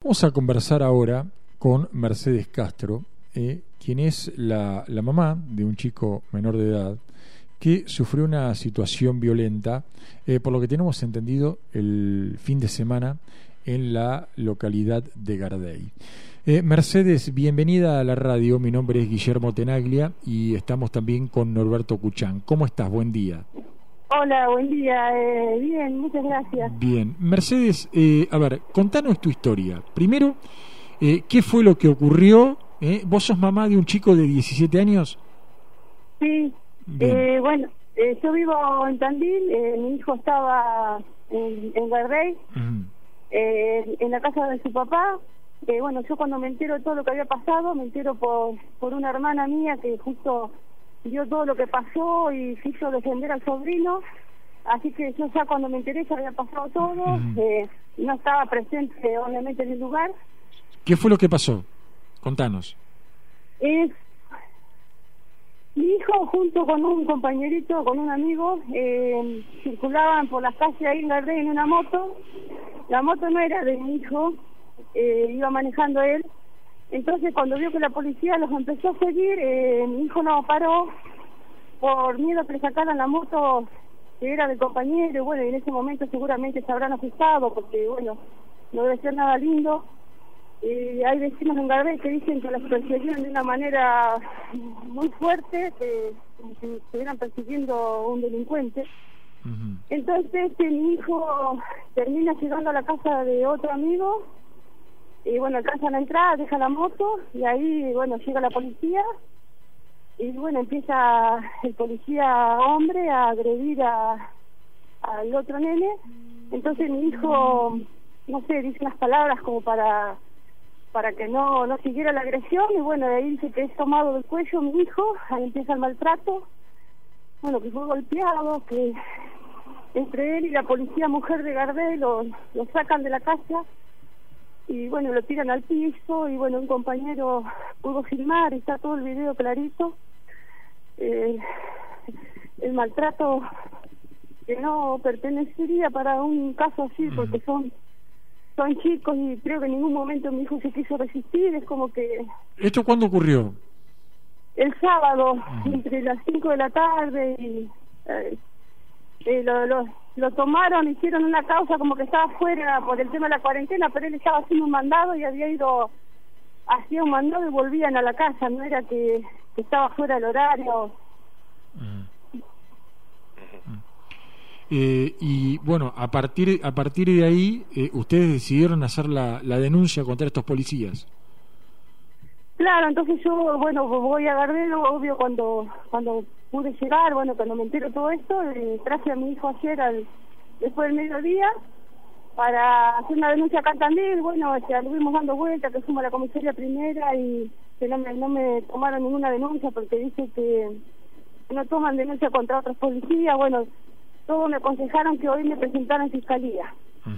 Vamos a conversar ahora con Mercedes Castro, quien es la mamá de un chico menor de edad que sufrió una situación violenta, por lo que tenemos entendido, el fin de semana en la localidad de Gardey. Mercedes, bienvenida a la radio. Mi nombre es Guillermo Tenaglia y estamos también con Norberto Cuchán. ¿Cómo estás? Buen día. Hola, buen día. Bien, muchas gracias. Bien. Mercedes, a ver, contanos tu historia. Primero, ¿qué fue lo que ocurrió? ¿Vos sos mamá de un chico de 17 años? Sí. Bueno, yo vivo en Tandil. Mi hijo estaba en Gardey, en la casa de su papá. Bueno, yo cuando me entero de todo lo que había pasado, me entero por una hermana mía que justo vio todo lo que pasó y quiso defender al sobrino. Así que yo ya cuando me enteré ya había pasado todo. No estaba presente obviamente en el lugar. ¿Qué fue lo que pasó? Contanos. Mi hijo junto con un compañerito, con un amigo, circulaban por las calles ahí en Gardey en una moto. La moto no era de mi hijo, iba manejando él. Entonces cuando vio que la policía los empezó a seguir, mi hijo no paró por miedo a que le sacaran la moto que era del compañero. Y bueno, en ese momento seguramente se habrán asustado porque bueno, no debe ser nada lindo. Hay vecinos en Gardey que dicen que los persiguieron de una manera muy fuerte, como si estuvieran persiguiendo a un delincuente. Entonces mi hijo termina llegando a la casa de otro amigo y bueno, alcanzan a entrar, deja la moto y ahí bueno, llega la policía y bueno, empieza el policía hombre a agredir al otro nene. Entonces mi hijo, no sé, dice unas palabras como para que no siguiera la agresión y bueno, de ahí dice que es tomado del cuello mi hijo. Ahí empieza el maltrato, bueno, que fue golpeado, que entre él y la policía mujer de Gardey lo sacan de la casa y bueno, lo tiran al piso y bueno, un compañero pudo filmar y está todo el video clarito. El maltrato que no pertenecería para un caso así, porque son chicos y creo que en ningún momento mi hijo se quiso resistir. Es como que... ¿Esto cuándo ocurrió? El sábado, entre las 5 de la tarde y lo tomaron, hicieron una causa como que estaba fuera por el tema de la cuarentena, pero él estaba haciendo un mandado y hacía un mandado y volvían a la casa, no era que estaba fuera del horario. Y bueno, a partir de ahí, ustedes decidieron hacer la denuncia contra estos policías. Claro, entonces yo, bueno, voy a Gardey, obvio, cuando pude llegar, bueno, cuando me entero todo esto, traje a mi hijo ayer después del mediodía para hacer una denuncia acá en Tandil. Bueno, anduvimos dando vueltas, que fuimos a la comisaría primera y que no me tomaron ninguna denuncia porque dice que no toman denuncia contra otros policías. Bueno, todos me aconsejaron que hoy me presentara en fiscalía.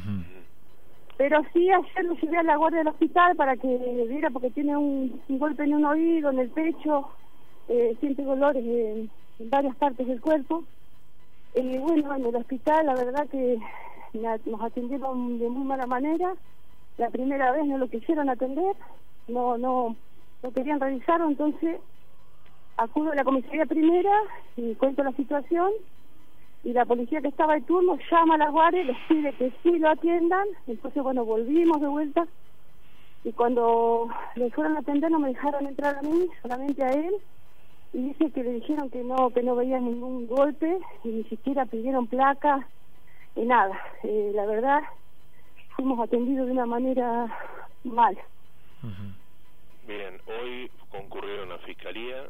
Pero sí, ayer lo llevé a la guardia del hospital para que viera, porque tiene un golpe en un oído, en el pecho, siente dolores en varias partes del cuerpo. Bueno, en el hospital la verdad que nos atendieron de muy mala manera. La primera vez no lo quisieron atender, no querían revisarlo, entonces acudo a la comisaría primera y cuento la situación. Y la policía que estaba de turno llama a la guardia y les pide que sí lo atiendan. Entonces, bueno, volvimos de vuelta y cuando le fueron a atender no me dejaron entrar a mí, solamente a él, y dice que le dijeron que no veían ningún golpe y ni siquiera pidieron placas y nada. La verdad, fuimos atendidos de una manera mal. Bien, hoy concurrieron a fiscalía.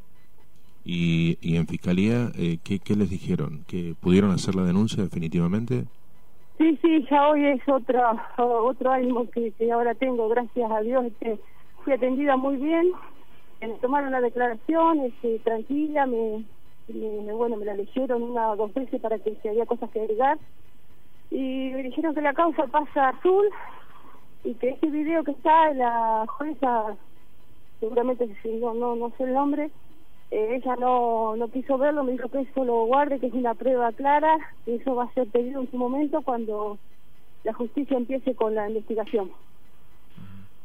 Y en fiscalía, ¿qué les dijeron? ¿Que pudieron hacer la denuncia definitivamente? Sí, ya hoy es otro ánimo que ahora tengo, gracias a Dios. Fui atendida muy bien, me tomaron la declaración, tranquila, me la leyeron una o dos veces para que si había cosas que agregar. Y me dijeron que la causa pasa azul y que ese video que está, la jueza, seguramente no sé el nombre, ella no quiso verlo, me dijo que eso lo guarde, que es una prueba clara, que eso va a ser pedido en su momento cuando la justicia empiece con la investigación.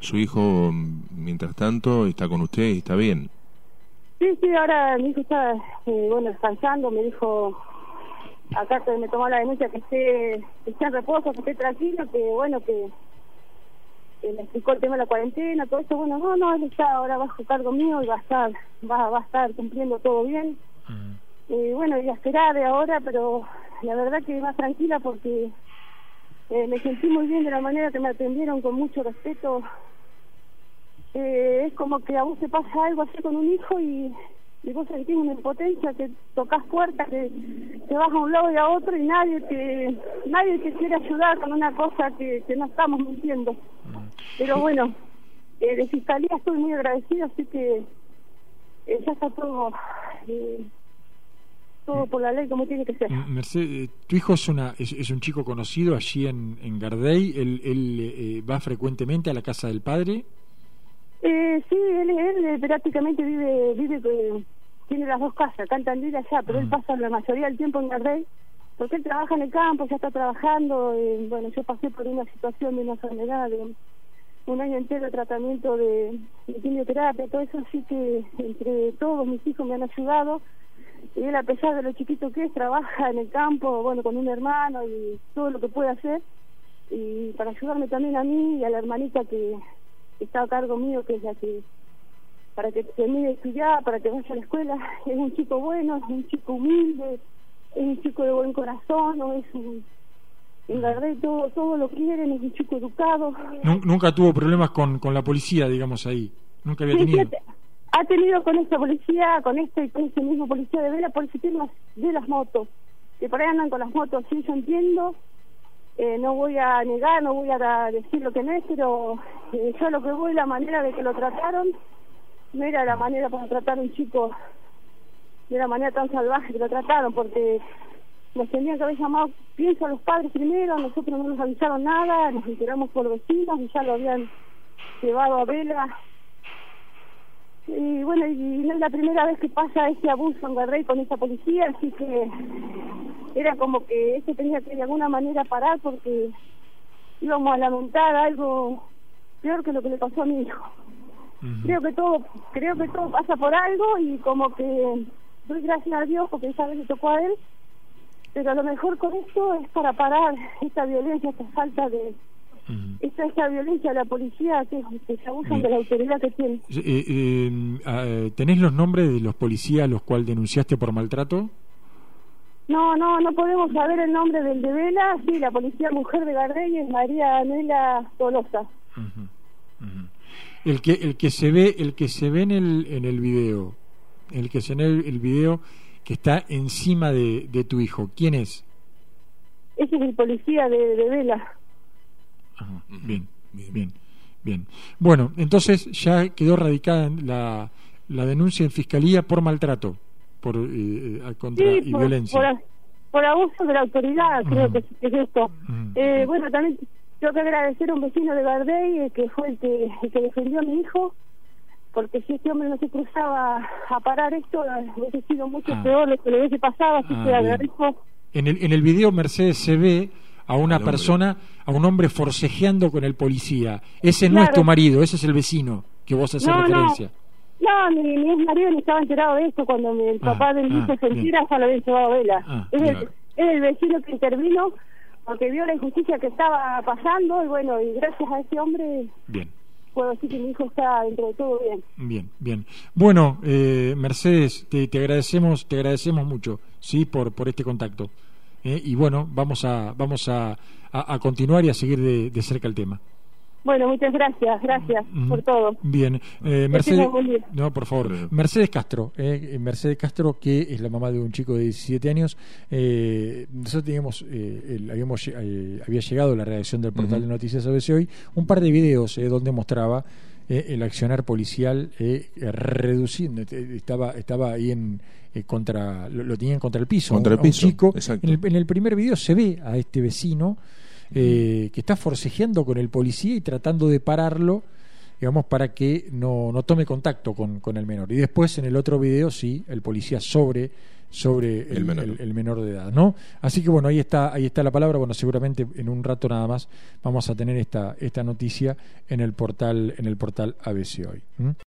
Su hijo, mientras tanto, está con usted y está bien. Sí, ahora mi hijo está, descansando. Me dijo acá que me tomó la denuncia que esté en reposo, que esté tranquilo, que me explicó el tema de la cuarentena, todo eso. No, él está ahora bajo cargo mío y va a estar cumpliendo todo bien. Y a esperar de ahora, pero la verdad que más tranquila porque me sentí muy bien de la manera que me atendieron, con mucho respeto. Es como que a vos te pasa algo así con un hijo y vos sentís una impotencia, que tocas puertas, que te vas a un lado y a otro y nadie te quiere ayudar con una cosa que no estamos mintiendo. Pero bueno, de Fiscalía estoy muy agradecida, así que ya está todo por la ley como tiene que ser. Mercedes, tu hijo es un chico conocido allí en Gardey. ¿Él va frecuentemente a la casa del padre? Sí, él prácticamente vive tiene las dos casas, acá en Tandil y allá, pero él pasa la mayoría del tiempo en Gardey, porque él trabaja en el campo, ya está trabajando. Yo pasé por una situación de una enfermedad, de un año entero de tratamiento de quimioterapia, todo eso, así que entre todos mis hijos me han ayudado. Y él, a pesar de lo chiquito que es, trabaja en el campo, con un hermano y todo lo que puede hacer, y para ayudarme también a mí y a la hermanita que está a cargo mío, que es la que, para que termine de estudiar, para que vaya a la escuela. Es un chico bueno, es un chico humilde, es un chico de buen corazón, en Gardey todo lo quieren, es un chico educado. Nunca tuvo problemas con la policía, digamos, ahí. Nunca había tenido. Ha tenido con esta policía, con ese mismo policía de Vela, por ese tema de las motos, que por ahí andan con las motos. Sí, yo entiendo, no voy a negar, no voy a decir lo que no es, pero yo lo que voy, la manera de que lo trataron, no era la manera para tratar a un chico de la manera tan salvaje que lo trataron, porque nos tendrían que haber llamado, pienso, a los padres primero. Nosotros no nos avisaron nada, nos enteramos por vecinos y ya lo habían llevado a Vela. Y no es la primera vez que pasa ese abuso en Gardey con esa policía, así que era como que eso tenía que de alguna manera parar, porque íbamos a lamentar algo peor que lo que le pasó a mi hijo. Creo que todo pasa por algo, y como que doy gracias a Dios porque esa vez le tocó a él, pero a lo mejor con esto es para parar esta violencia, esta falta de esta violencia de la policía, que se abusan de la autoridad que tiene. ¿Tenés los nombres de los policías a los cuales denunciaste por maltrato? No podemos saber el nombre del de Vela. Sí, la policía mujer de Gardey es María Anela Tolosa. El que se ve en el video, el que se ve en el video que está encima de tu hijo, ¿quién es? Ese es el policía de Vela. Bien. Bueno, entonces ya quedó radicada la denuncia en Fiscalía por maltrato, contra y violencia. Por abuso de la autoridad, creo que es esto. También tengo que agradecer a un vecino de Gardey, que fue el que defendió a mi hijo, porque si este hombre no se cruzaba a parar esto, hubiese sido mucho peor lo que le hubiese pasado, así que agradezco. En el video, Mercedes, se ve a una persona, a un hombre forcejeando con el policía. Ese no es tu marido, ese es el vecino que vos haces referencia. No, ni es marido, ni estaba enterado de esto. Cuando el papá del hijo se entera, ya lo había llevado a Vela. Es el vecino que intervino porque vio la injusticia que estaba pasando, y gracias a ese hombre puedo decir que mi hijo está dentro de todo bien. Bien. Bueno, Mercedes, te agradecemos mucho, sí, por este contacto. Y bueno, vamos a continuar y a seguir de cerca el tema. Bueno, muchas gracias por todo. Bien, Mercedes, no, por favor, Mercedes Castro, Mercedes Castro, que es la mamá de un chico de 17 años. Nosotros teníamos, había llegado la redacción del portal de Noticias ABC Hoy un par de videos donde mostraba el accionar policial reduciendo, estaba ahí lo tenían contra el piso, un chico. En el primer video se ve a este vecino que está forcejeando con el policía y tratando de pararlo, digamos, para que no tome contacto con el menor. Y después en el otro video, sí, el policía sobre sobre el menor de edad, ¿no? Así que bueno, ahí está la palabra. Bueno, seguramente en un rato nada más vamos a tener esta noticia en el portal ABC Hoy.